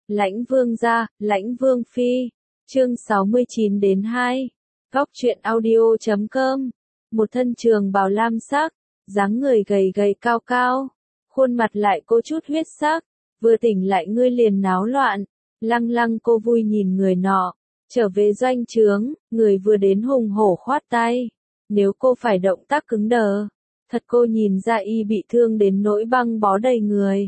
Lãnh Vương gia, Lãnh Vương phi. Chương 69 đến 2. Góc truyện audio.com. Một thân trường bào lam sắc, dáng người gầy gầy cao cao, khuôn mặt lại có chút huyết sắc, vừa tỉnh lại ngươi liền náo loạn. Lăng Lăng cô vui nhìn người nọ, trở về doanh trướng, người vừa đến hùng hổ khoát tay. Nếu cô phải động tác cứng đờ, thật cô nhìn ra y bị thương đến nỗi băng bó đầy người.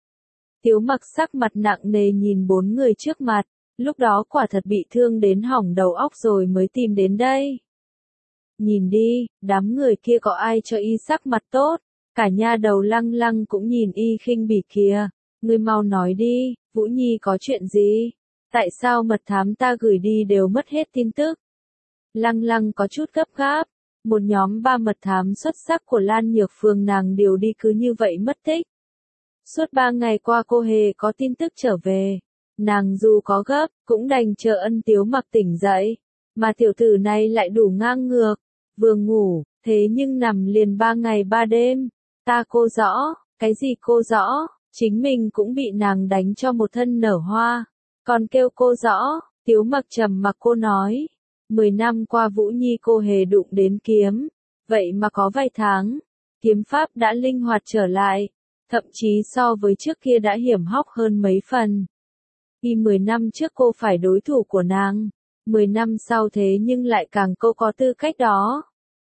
Tiếu Mặc sắc mặt nặng nề nhìn bốn người trước mặt, lúc đó quả thật bị thương đến hỏng đầu óc rồi mới tìm đến đây. Nhìn đi, đám người kia có ai cho y sắc mặt tốt, cả nha đầu Lăng Lăng cũng nhìn y khinh bỉ kìa. Ngươi mau nói đi, Vũ Nhi có chuyện gì? Tại sao mật thám ta gửi đi đều mất hết tin tức? Lăng Lăng có chút gấp gáp, một nhóm 3 mật thám xuất sắc của Lan Nhược Phường nàng điều đi cứ như vậy mất tích. Suốt 3 ngày qua cô hề có tin tức trở về, nàng dù có gấp, cũng đành chờ Ân Tiếu Mặc tỉnh dậy, mà tiểu tử này lại đủ ngang ngược, vừa ngủ, thế nhưng nằm liền 3 ngày 3 đêm, ta cô rõ, cái gì cô rõ, chính mình cũng bị nàng đánh cho một thân nở hoa, còn kêu cô rõ. Tiếu Mặc trầm mặc cô nói, 10 năm qua Vũ Nhi cô hề đụng đến kiếm, vậy mà có vài tháng, kiếm pháp đã linh hoạt trở lại, thậm chí so với trước kia đã hiểm hóc hơn mấy phần. Khi 10 năm trước cô phải đối thủ của nàng, 10 năm sau thế nhưng lại càng cô có tư cách đó.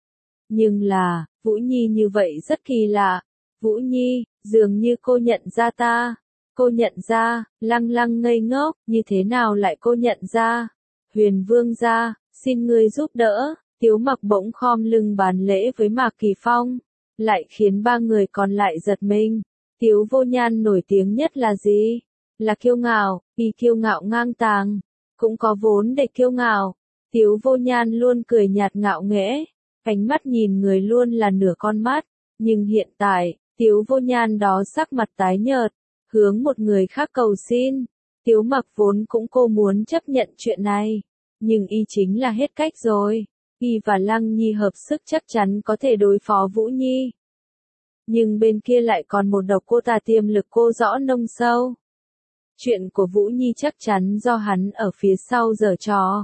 Nhưng là, Vũ Nhi như vậy rất kỳ lạ. Vũ Nhi, dường như cô nhận ra ta. Cô nhận ra, Lăng Lăng ngây ngốc, như thế nào lại cô nhận ra? Huyền Vương gia, xin ngươi giúp đỡ. Tiếu Mặc bỗng khom lưng bàn lễ với Mạc Kỳ Phong, lại khiến 3 người còn lại giật mình. Tiếu Vô Nhan nổi tiếng nhất là gì? Là kiêu ngạo, y kiêu ngạo ngang tàng, cũng có vốn để kiêu ngạo. Tiếu Vô Nhan luôn cười nhạt ngạo nghễ, ánh mắt nhìn người luôn là nửa con mắt, nhưng hiện tại, Tiếu Vô Nhan đó sắc mặt tái nhợt, hướng một người khác cầu xin. Tiếu Mặc vốn cũng cô muốn chấp nhận chuyện này, nhưng y chính là hết cách rồi. Y và Lăng Nhi hợp sức chắc chắn có thể đối phó Vũ Nhi. Nhưng bên kia lại còn một độc cô tà tiềm lực cô rõ nông sâu. Chuyện của Vũ Nhi chắc chắn do hắn ở phía sau giở trò.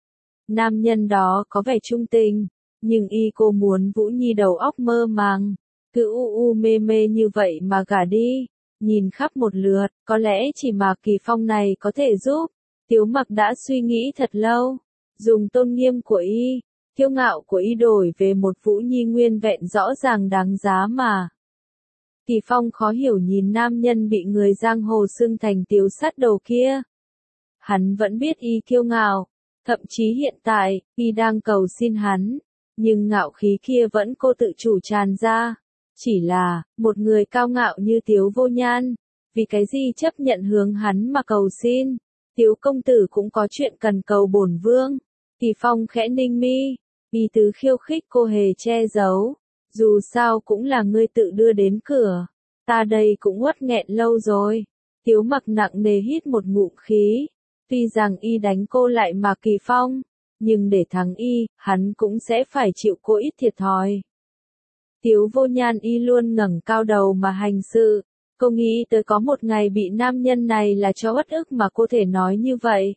Nam nhân đó có vẻ trung tình, nhưng y cô muốn Vũ Nhi đầu óc mơ màng, cứ mê mê như vậy mà gả đi. Nhìn khắp một lượt, có lẽ chỉ Mạc Kỳ Phong này có thể giúp. Tiếu Mặc đã suy nghĩ thật lâu, dùng tôn nghiêm của y, kiêu ngạo của y đổi về một Vũ Nhi nguyên vẹn rõ ràng đáng giá mà. Kỳ Phong khó hiểu nhìn nam nhân bị người giang hồ xưng thành Tiếu sát đầu kia. Hắn vẫn biết y kiêu ngạo, thậm chí hiện tại, y đang cầu xin hắn, nhưng ngạo khí kia vẫn cô tự chủ tràn ra. Chỉ là, một người cao ngạo như Tiếu Vô Nhan, vì cái gì chấp nhận hướng hắn mà cầu xin? Tiếu công tử cũng có chuyện cần cầu bổn vương. Kỳ Phong khẽ ninh mi, vì tứ khiêu khích cô hề che giấu, dù sao cũng là ngươi tự đưa đến cửa, ta đây cũng uất nghẹn lâu rồi. Tiếu Mặc nặng nề hít một ngụm khí, tuy rằng y đánh cô lại mà Kỳ Phong, nhưng để thắng y, hắn cũng sẽ phải chịu cô ít thiệt thòi. Tiếu Vô Nhan y luôn ngẩng cao đầu mà hành sự, cô nghĩ tới có một ngày bị nam nhân này là cho uất ức mà cô thể nói như vậy.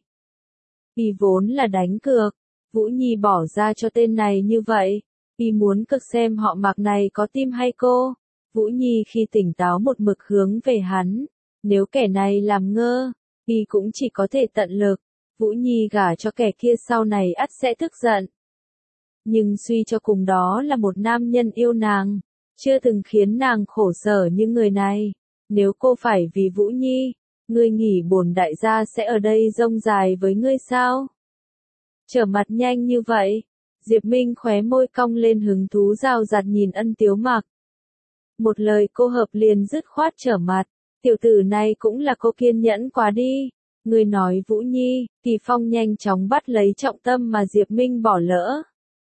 Y vốn là đánh cược, Vũ Nhi bỏ ra cho tên này như vậy, y muốn cực xem họ Mạc này có tim hay cô. Vũ Nhi khi tỉnh táo một mực hướng về hắn, nếu kẻ này làm ngơ, y cũng chỉ có thể tận lực. Vũ Nhi gả cho kẻ kia sau này ắt sẽ tức giận. Nhưng suy cho cùng đó là một nam nhân yêu nàng, chưa từng khiến nàng khổ sở như người này. Nếu cô phải vì Vũ Nhi, ngươi nghĩ bổn đại gia sẽ ở đây rông dài với ngươi sao? Trở mặt nhanh như vậy, Diệp Minh khóe môi cong lên hứng thú rào rạt nhìn Ân Tiếu Mặc. Một lời cô hợp liền dứt khoát trở mặt, tiểu tử này cũng là cô kiên nhẫn quá đi. Ngươi nói Vũ Nhi, Kỳ Phong nhanh chóng bắt lấy trọng tâm mà Diệp Minh bỏ lỡ.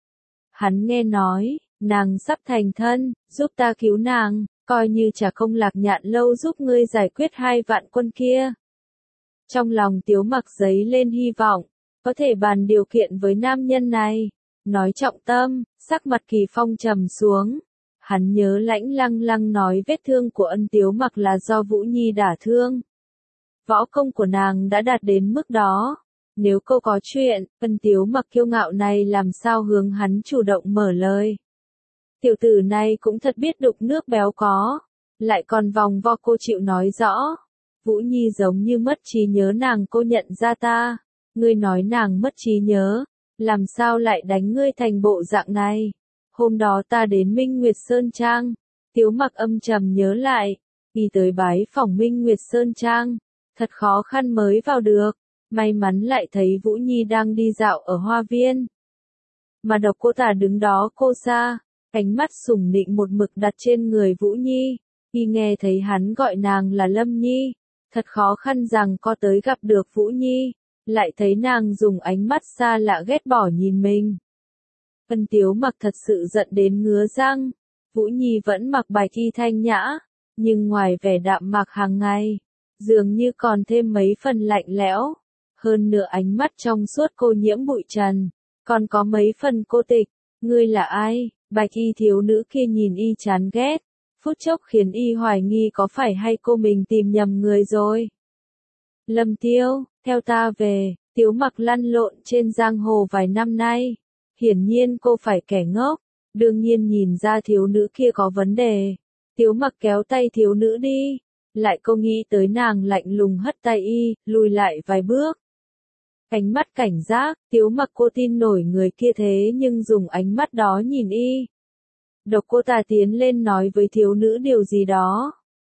Hắn nghe nói, nàng sắp thành thân, giúp ta cứu nàng, coi như trả công Lạc Nhạn lâu giúp ngươi giải quyết 2 vạn quân kia. Trong lòng Tiếu Mặc giấy lên hy vọng, có thể bàn điều kiện với nam nhân này. Nói trọng tâm, sắc mặt Kỳ Phong trầm xuống. Hắn nhớ Lãnh Lăng Lăng nói vết thương của Ân Tiếu Mặc là do Vũ Nhi đả thương. võ công của nàng đã đạt đến mức đó. Nếu cô có chuyện, Vân Tiếu Mặc kiêu ngạo này làm sao hướng hắn chủ động mở lời. Tiểu tử này cũng thật biết đục nước béo có, lại còn vòng vo cô chịu nói rõ. Vũ Nhi giống như mất trí nhớ nàng, cô nhận ra ta. Ngươi nói nàng mất trí nhớ, làm sao lại đánh ngươi thành bộ dạng này? Hôm đó ta đến Minh Nguyệt Sơn Trang, Tiếu Mặc âm trầm nhớ lại, đi tới bái phỏng Minh Nguyệt Sơn Trang, thật khó khăn mới vào được, may mắn lại thấy Vũ Nhi đang đi dạo ở hoa viên. Mà Độc Cô Tả đứng đó cô xa, ánh mắt sủng nịnh một mực đặt trên người Vũ Nhi, khi nghe thấy hắn gọi nàng là Lâm Nhi, thật khó khăn rằng có tới gặp được Vũ Nhi, lại thấy nàng dùng ánh mắt xa lạ ghét bỏ nhìn mình. Vân Tiếu Mặc thật sự giận đến ngứa răng, Vũ Nhi vẫn mặc bạch y thanh nhã, nhưng ngoài vẻ đạm mạc hàng ngày, dường như còn thêm mấy phần lạnh lẽo, hơn nữa ánh mắt trong suốt cô nhiễm bụi trần, còn có mấy phần cô tịch. Ngươi là ai? Bạch y thiếu nữ kia nhìn y chán ghét, phút chốc khiến y hoài nghi có phải hay cô mình tìm nhầm người rồi. Lâm Tiêu, theo ta về. Tiếu Mặc lăn lộn trên giang hồ vài năm nay, hiển nhiên cô phải kẻ ngốc, đương nhiên nhìn ra thiếu nữ kia có vấn đề. Tiếu Mặc kéo tay thiếu nữ đi, lại cô nghĩ tới nàng lạnh lùng hất tay y, lùi lại vài bước. Ánh mắt cảnh giác, Tiếu Mặc cô tin nổi người kia thế nhưng dùng ánh mắt đó nhìn y. Độc Cô Tả tiến lên nói với thiếu nữ điều gì đó.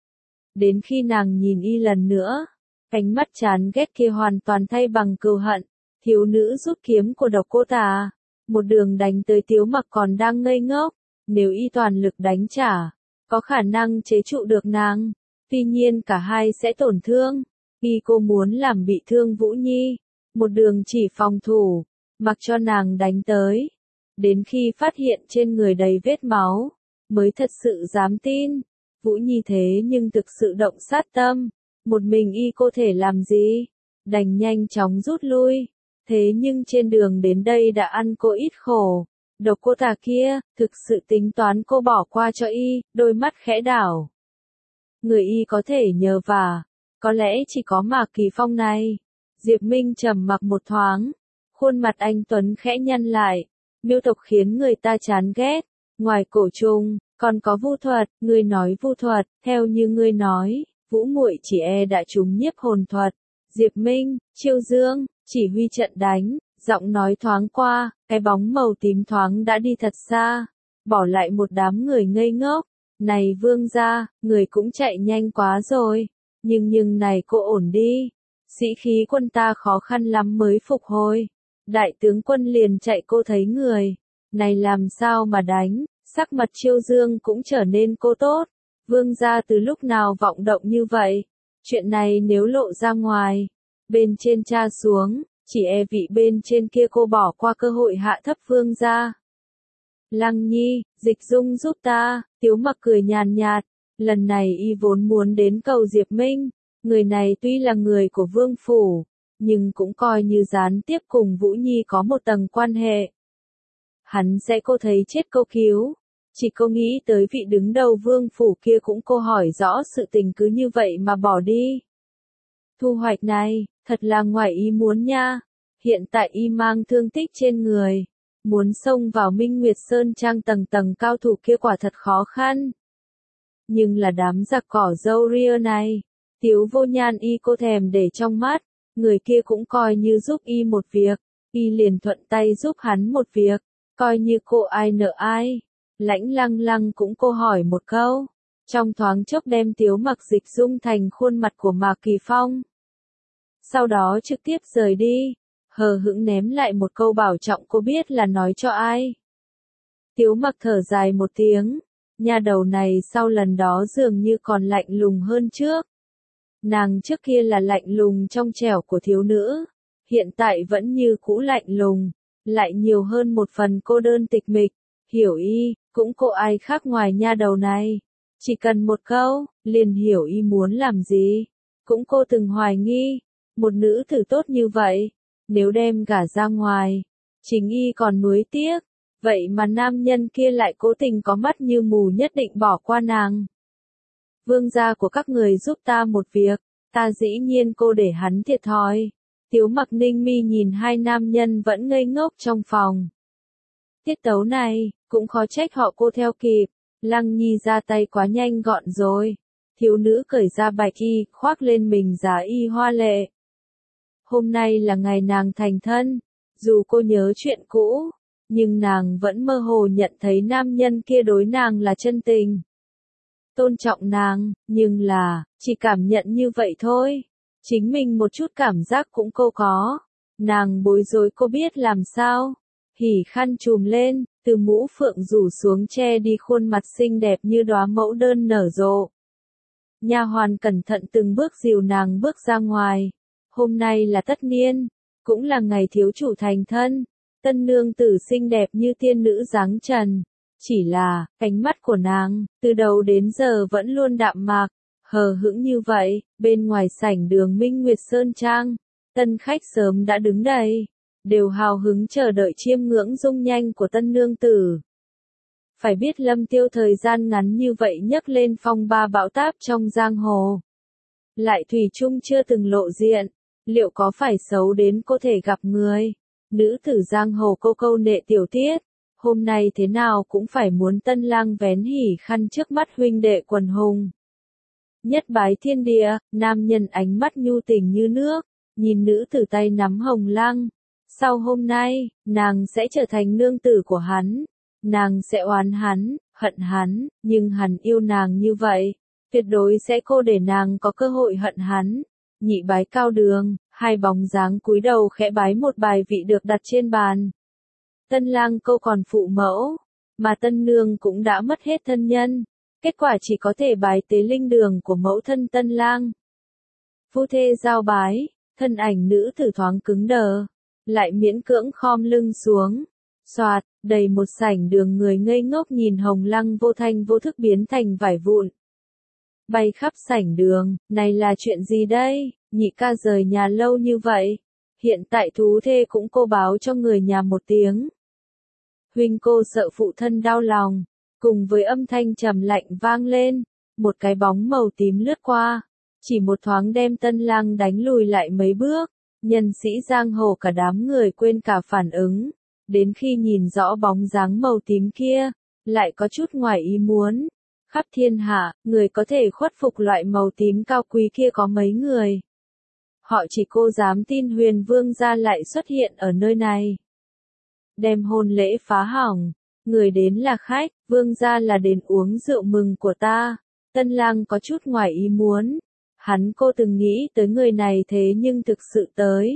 Đến khi nàng nhìn y lần nữa, ánh mắt chán ghét kia hoàn toàn thay bằng cừu hận, thiếu nữ rút kiếm của Độc Cô Tả, một đường đánh tới Tiếu Mặc còn đang ngây ngốc, nếu y toàn lực đánh trả, có khả năng chế trụ được nàng, tuy nhiên cả hai sẽ tổn thương, khi cô muốn làm bị thương Vũ Nhi, một đường chỉ phòng thủ, mặc cho nàng đánh tới, đến khi phát hiện trên người đầy vết máu, mới thật sự dám tin, Vũ Nhi thế nhưng thực sự động sát tâm. Một mình y cô thể làm gì? Đành nhanh chóng rút lui. Thế nhưng trên đường đến đây đã ăn cô ít khổ. Độc Cô Tả kia, thực sự tính toán cô bỏ qua cho y, đôi mắt khẽ đảo. Người y có thể nhờ vả, có lẽ chỉ có Mạc Kỳ Phong này. Diệp Minh trầm mặc một thoáng, khuôn mặt anh tuấn khẽ nhăn lại, miêu tộc khiến người ta chán ghét. Ngoài cổ trùng, còn có vu thuật, ngươi nói vu thuật, theo như ngươi nói. Vũ muội chỉ đã trúng nhiếp hồn thuật. Diệp Minh, Chiêu Dương, chỉ huy trận đánh, giọng nói thoáng qua, cái bóng màu tím thoáng đã đi thật xa, bỏ lại một đám người ngây ngốc. Này vương gia, người cũng chạy nhanh quá rồi, nhưng này cô ổn đi, sĩ khí quân ta khó khăn lắm mới phục hồi. Đại tướng quân liền chạy cô thấy người, này làm sao mà đánh, sắc mặt Chiêu Dương cũng trở nên cô tốt. Vương gia từ lúc nào vọng động như vậy? Chuyện này nếu lộ ra ngoài, bên trên tra xuống, chỉ vị bên trên kia cô bỏ qua cơ hội hạ thấp vương gia. Lăng Nhi, Dịch Dung giúp ta, Tiếu Mặc cười nhàn nhạt, lần này y vốn muốn đến cầu Diệp Minh, người này tuy là người của vương phủ, nhưng cũng coi như gián tiếp cùng Vũ Nhi có một tầng quan hệ. Hắn sẽ cô thấy chết câu cứu. Chỉ cô nghĩ tới vị đứng đầu vương phủ kia cũng cô hỏi rõ sự tình cứ như vậy mà bỏ đi. Thu hoạch này, thật là ngoài ý muốn nha. Hiện tại y mang thương tích trên người. Muốn xông vào Minh Nguyệt Sơn Trang tầng tầng cao thủ kia quả thật khó khăn. Nhưng là đám giặc cỏ râu ria này. Tiếu Vô Nhan y cô thèm để trong mắt. Người kia cũng coi như giúp y một việc. Y liền thuận tay giúp hắn một việc. Coi như cô ai nợ ai. Lãnh Lăng Lăng cũng cô hỏi một câu, trong thoáng chốc đem Tiếu Mặc dịch dung thành khuôn mặt của Mạc Kỳ Phong. Sau đó trực tiếp rời đi, hờ hững ném lại một câu bảo trọng cô biết là nói cho ai. Tiếu Mặc thở dài một tiếng, nhà đầu này sau lần đó dường như còn lạnh lùng hơn trước. Nàng trước kia là lạnh lùng trong trẻo của thiếu nữ, hiện tại vẫn như cũ lạnh lùng, lại nhiều hơn một phần cô đơn tịch mịch. Hiểu y, cũng cô ai khác ngoài nha đầu này. Chỉ cần một câu, liền hiểu y muốn làm gì. Cũng cô từng hoài nghi, một nữ tử tốt như vậy, nếu đem gả ra ngoài, chính y còn nuối tiếc. Vậy mà nam nhân kia lại cố tình có mắt như mù nhất định bỏ qua nàng. Vương gia của các người giúp ta một việc, Ta dĩ nhiên cô để hắn thiệt thòi. Tiếu Mặc Ninh mi nhìn hai nam nhân vẫn ngây ngốc trong phòng. Tiết tấu này, cũng khó trách họ cô theo kịp. Lăng Nhi ra tay quá nhanh gọn rồi. Thiếu nữ cởi ra bạch y, khoác lên mình giá y hoa lệ. Hôm nay là ngày nàng thành thân. Dù cô nhớ chuyện cũ, nhưng nàng vẫn mơ hồ nhận thấy nam nhân kia đối nàng là chân tình. Tôn trọng nàng, nhưng là, chỉ cảm nhận như vậy thôi. Chính mình một chút cảm giác cũng cô có. Nàng bối rối cô biết làm sao. Hỉ khăn trùm lên, từ mũ phượng rủ xuống che đi khuôn mặt xinh đẹp như đóa mẫu đơn nở rộ. Nha hoàn cẩn thận từng bước dìu nàng bước ra ngoài. Hôm nay là tất niên, cũng là ngày thiếu chủ thành thân. Tân nương tử xinh đẹp như tiên nữ dáng trần. Chỉ là, ánh mắt của nàng, từ đầu đến giờ vẫn luôn đạm mạc, hờ hững như vậy. Bên ngoài sảnh đường Minh Nguyệt Sơn Trang, tân khách sớm đã đứng đầy, đều hào hứng chờ đợi chiêm ngưỡng dung nhanh của tân nương tử. Phải biết Lâm Tiêu thời gian ngắn như vậy nhấc lên phong ba bão táp trong giang hồ. Lại thủy chung chưa từng lộ diện, liệu có phải xấu đến có thể gặp người? Nữ tử giang hồ câu câu nệ tiểu tiết, hôm nay thế nào cũng phải muốn tân lang vén hỉ khăn trước mắt huynh đệ quần hùng. Nhất bái thiên địa, nam nhân ánh mắt nhu tình như nước, nhìn nữ tử tay nắm hồng lăng. Sau hôm nay, nàng sẽ trở thành nương tử của hắn. Nàng sẽ oán hắn, hận hắn, nhưng hắn yêu nàng như vậy, tuyệt đối sẽ cô để nàng có cơ hội hận hắn. Nhị bái cao đường, hai bóng dáng cúi đầu khẽ bái một bài vị được đặt trên bàn. Tân lang câu còn phụ mẫu, mà tân nương cũng đã mất hết thân nhân. Kết quả chỉ có thể bái tế linh đường của mẫu thân tân lang. Phu thê giao bái, thân ảnh nữ tử thoáng cứng đờ, lại miễn cưỡng khom lưng xuống. Soạt, đầy một sảnh đường người ngây ngốc nhìn hồng lăng vô thanh vô thức biến thành vải vụn. Bay khắp sảnh đường, này là chuyện gì đây? Nhị ca rời nhà lâu như vậy. Hiện tại thú thê cũng cô báo cho người nhà một tiếng. Huynh cô sợ phụ thân đau lòng. Cùng với âm thanh trầm lạnh vang lên, một cái bóng màu tím lướt qua. Chỉ một thoáng đem tân lang đánh lùi lại mấy bước. Nhân sĩ giang hồ cả đám người quên cả phản ứng. Đến khi nhìn rõ bóng dáng màu tím kia, lại có chút ngoài ý muốn. Khắp thiên hạ, người có thể khuất phục loại màu tím cao quý kia có mấy người. Họ chỉ cô dám tin Huyền Vương gia lại xuất hiện ở nơi này. Đem hôn lễ phá hỏng, người đến là khách, Vương gia là đến uống rượu mừng của ta. Tân lang có chút ngoài ý muốn. Hắn cô từng nghĩ tới người này thế nhưng thực sự tới.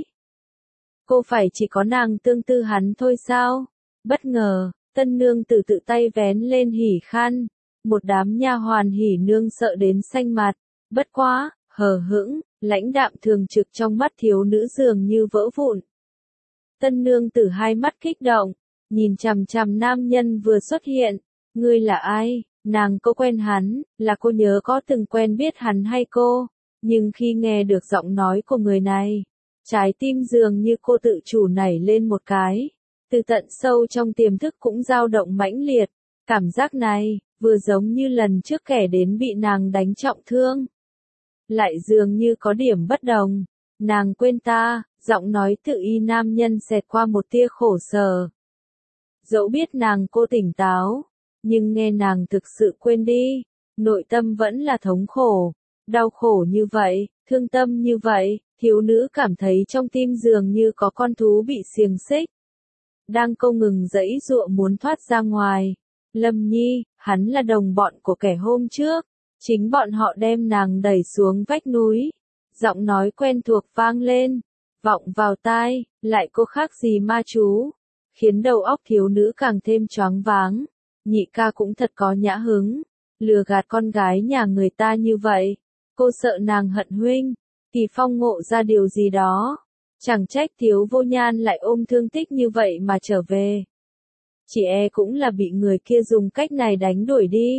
Cô phải chỉ có nàng tương tư hắn thôi sao? Bất ngờ, tân nương tự tay vén lên hỉ khăn. Một đám nha hoàn hỉ nương sợ đến xanh mặt. Bất quá, hờ hững, lãnh đạm thường trực trong mắt thiếu nữ dường như vỡ vụn. Tân nương tử hai mắt kích động, nhìn chằm chằm nam nhân vừa xuất hiện. Ngươi là ai? Nàng có quen hắn, là cô nhớ có từng quen biết hắn hay cô? Nhưng khi nghe được giọng nói của người này, trái tim dường như cô tự chủ nảy lên một cái. Từ tận sâu trong tiềm thức cũng dao động mãnh liệt. Cảm giác này, vừa giống như lần trước kẻ đến bị nàng đánh trọng thương. Lại dường như có điểm bất đồng. Nàng quên ta, giọng nói tự y nam nhân xẹt qua một tia khổ sở. Dẫu biết nàng cô tỉnh táo, nhưng nghe nàng thực sự quên đi, nội tâm vẫn là thống khổ. Đau khổ như vậy, thương tâm như vậy, thiếu nữ cảm thấy trong tim dường như có con thú bị xiềng xích. Đang không ngừng giãy giụa muốn thoát ra ngoài. Lâm Nhi, hắn là đồng bọn của kẻ hôm trước. Chính bọn họ đem nàng đẩy xuống vách núi. Giọng nói quen thuộc vang lên, vọng vào tai, lại cô khác gì ma chú. Khiến đầu óc thiếu nữ càng thêm choáng váng. Nhị ca cũng thật có nhã hứng. Lừa gạt con gái nhà người ta như vậy. Cô sợ nàng hận huynh, thì phong ngộ ra điều gì đó. Chẳng trách Thiếu Vô Nhan lại ôm thương tích như vậy mà trở về. Chỉ e cũng là bị người kia dùng cách này đánh đuổi đi.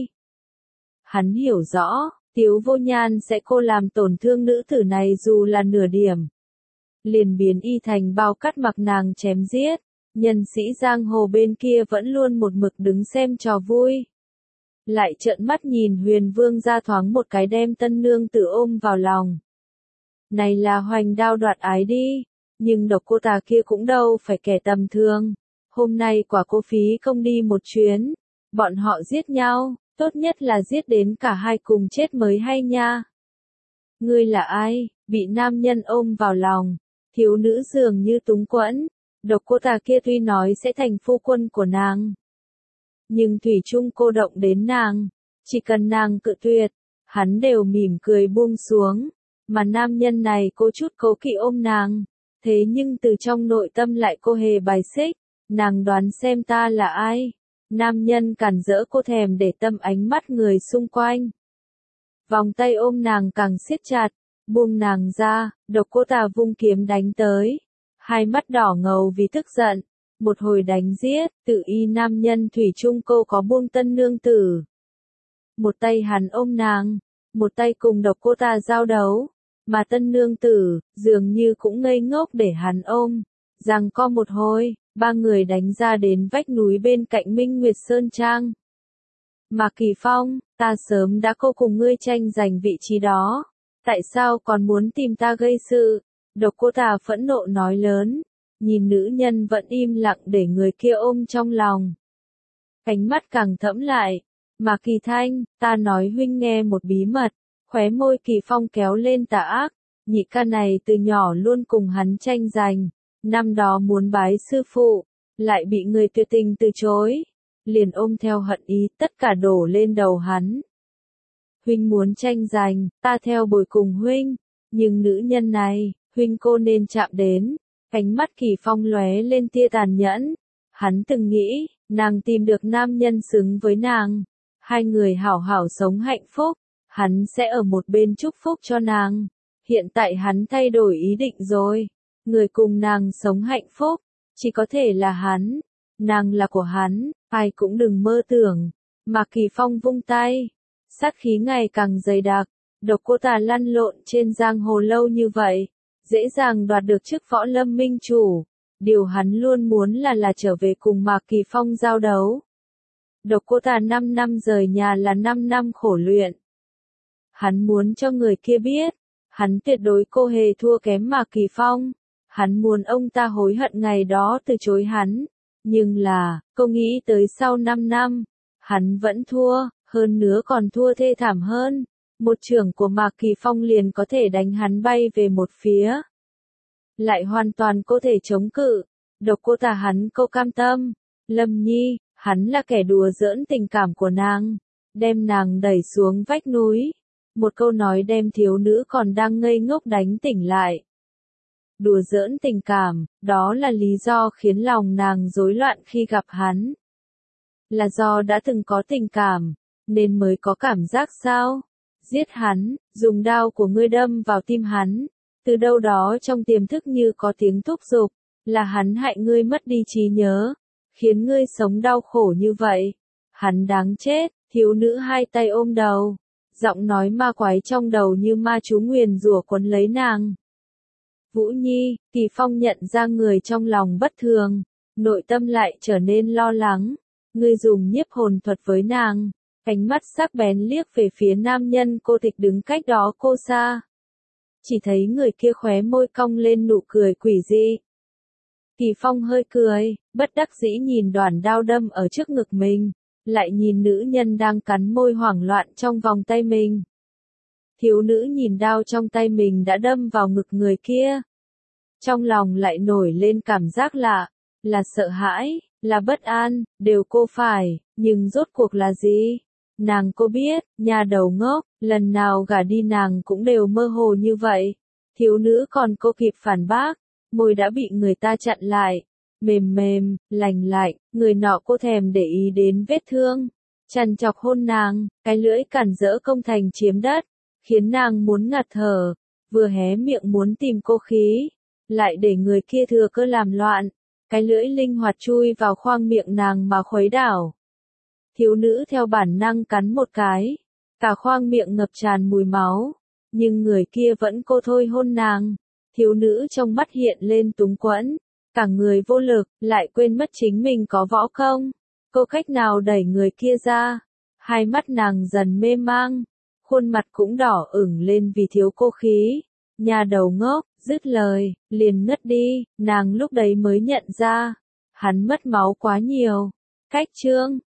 Hắn hiểu rõ, Thiếu Vô Nhan sẽ cô làm tổn thương nữ tử này dù là nửa điểm. Liền biến y thành bao cắt mặc nàng chém giết. Nhân sĩ giang hồ bên kia vẫn luôn một mực đứng xem trò vui. Lại trợn mắt nhìn Huyền Vương ra thoáng một cái đem tân nương tử ôm vào lòng. Này là hoành đao đoạt ái đi, nhưng độc cô ta kia cũng đâu phải kẻ tầm thường. Hôm nay quả cô phí công đi một chuyến, bọn họ giết nhau, tốt nhất là giết đến cả hai cùng chết mới hay nha. Ngươi là ai? Bị nam nhân ôm vào lòng, thiếu nữ dường như túng quẫn, độc cô ta kia tuy nói sẽ thành phu quân của nàng, nhưng thủy chung cô động đến nàng, chỉ cần nàng cự tuyệt, hắn đều mỉm cười buông xuống, mà nam nhân này cố chút cố kỵ ôm nàng, thế nhưng từ trong nội tâm lại cô hề bài xích, nàng đoán xem ta là ai? Nam nhân cản rỡ cô thèm để tâm ánh mắt người xung quanh. Vòng tay ôm nàng càng siết chặt, buông nàng ra, độc cô ta vung kiếm đánh tới. Hai mắt đỏ ngầu vì tức giận, một hồi đánh giết, tự y nam nhân thủy chung cô có buông tân nương tử. Một tay hắn ôm nàng, một tay cùng độc cô ta giao đấu, mà tân nương tử, dường như cũng ngây ngốc để hắn ôm. Giằng co một hồi, ba người đánh ra đến vách núi bên cạnh Minh Nguyệt Sơn Trang. Mạc Kỳ Phong, ta sớm đã cô cùng ngươi tranh giành vị trí đó, tại sao còn muốn tìm ta gây sự? Độc cô ta phẫn nộ nói lớn, nhìn nữ nhân vẫn im lặng để người kia ôm trong lòng. Ánh mắt càng thẫm lại, Mạc Kỳ Thanh, ta nói huynh nghe một bí mật, khóe môi Kỳ Phong kéo lên tà ác, nhị ca này từ nhỏ luôn cùng hắn tranh giành, năm đó muốn bái sư phụ, lại bị người tuyệt tình từ chối, liền ôm theo hận ý tất cả đổ lên đầu hắn. Huynh muốn tranh giành, ta theo bồi cùng huynh, nhưng nữ nhân này, huynh cô nên chạm đến. Ánh mắt Kỳ Phong lóe lên tia tàn nhẫn, hắn từng nghĩ, nàng tìm được nam nhân xứng với nàng, hai người hảo hảo sống hạnh phúc, hắn sẽ ở một bên chúc phúc cho nàng. Hiện tại hắn thay đổi ý định rồi, người cùng nàng sống hạnh phúc, chỉ có thể là hắn, nàng là của hắn, ai cũng đừng mơ tưởng. Mạc Kỳ Phong vung tay, sát khí ngày càng dày đặc, độc cô ta lăn lộn trên giang hồ lâu như vậy, dễ dàng đoạt được chức võ lâm minh chủ, điều hắn luôn muốn là trở về cùng Mạc Kỳ Phong giao đấu. Độc cô ta 5 năm rời nhà là 5 năm khổ luyện. Hắn muốn cho người kia biết, hắn tuyệt đối cô hề thua kém Mạc Kỳ Phong, hắn muốn ông ta hối hận ngày đó từ chối hắn, nhưng là, cô nghĩ tới sau 5 năm, hắn vẫn thua, hơn nữa còn thua thê thảm hơn. Một chưởng của Mạc Kỳ Phong liền có thể đánh hắn bay về một phía. Lại hoàn toàn có thể chống cự. Độc cô ta hắn cô cam tâm. Lâm Nhi, hắn là kẻ đùa giỡn tình cảm của nàng. Đem nàng đẩy xuống vách núi. Một câu nói đem thiếu nữ còn đang ngây ngốc đánh tỉnh lại. Đùa giỡn tình cảm, đó là lý do khiến lòng nàng rối loạn khi gặp hắn. Là do đã từng có tình cảm, nên mới có cảm giác sao? Giết hắn, dùng đao của ngươi đâm vào tim hắn, từ đâu đó trong tiềm thức như có tiếng thúc giục, là hắn hại ngươi mất đi trí nhớ, khiến ngươi sống đau khổ như vậy. Hắn đáng chết, thiếu nữ hai tay ôm đầu, giọng nói ma quái trong đầu như ma chú nguyền rủa quấn lấy nàng. Vũ Nhi, Kỳ Phong nhận ra người trong lòng bất thường, nội tâm lại trở nên lo lắng, ngươi dùng nhiếp hồn thuật với nàng. Ánh mắt sắc bén liếc về phía nam nhân cô tịch đứng cách đó cô xa. Chỉ thấy người kia khóe môi cong lên nụ cười quỷ dị. Kỳ Phong hơi cười, bất đắc dĩ nhìn đoàn đao đâm ở trước ngực mình, lại nhìn nữ nhân đang cắn môi hoảng loạn trong vòng tay mình. Thiếu nữ nhìn đao trong tay mình đã đâm vào ngực người kia. Trong lòng lại nổi lên cảm giác lạ, là sợ hãi, là bất an, đều cô phải, nhưng rốt cuộc là gì? Nàng cô biết, nhà đầu ngốc, lần nào gả đi nàng cũng đều mơ hồ như vậy. Thiếu nữ còn cô kịp phản bác, môi đã bị người ta chặn lại. Mềm mềm, lành lạnh, người nọ cô thèm để ý đến vết thương. Chằn chọc hôn nàng, cái lưỡi cản rỡ công thành chiếm đất, khiến nàng muốn ngạt thở, vừa hé miệng muốn tìm cô khí, lại để người kia thừa cơ làm loạn. Cái lưỡi linh hoạt chui vào khoang miệng nàng mà khuấy đảo. Thiếu nữ theo bản năng cắn một cái, cả khoang miệng ngập tràn mùi máu, nhưng người kia vẫn cô thôi hôn nàng. Thiếu nữ trong mắt hiện lên túng quẫn, cả người vô lực, lại quên mất chính mình có võ công. Cô cách nào đẩy người kia ra, hai mắt nàng dần mê mang, khuôn mặt cũng đỏ ửng lên vì thiếu cô khí. Nhà đầu ngốc, dứt lời, liền ngất đi, nàng lúc đấy mới nhận ra, hắn mất máu quá nhiều. Cách chương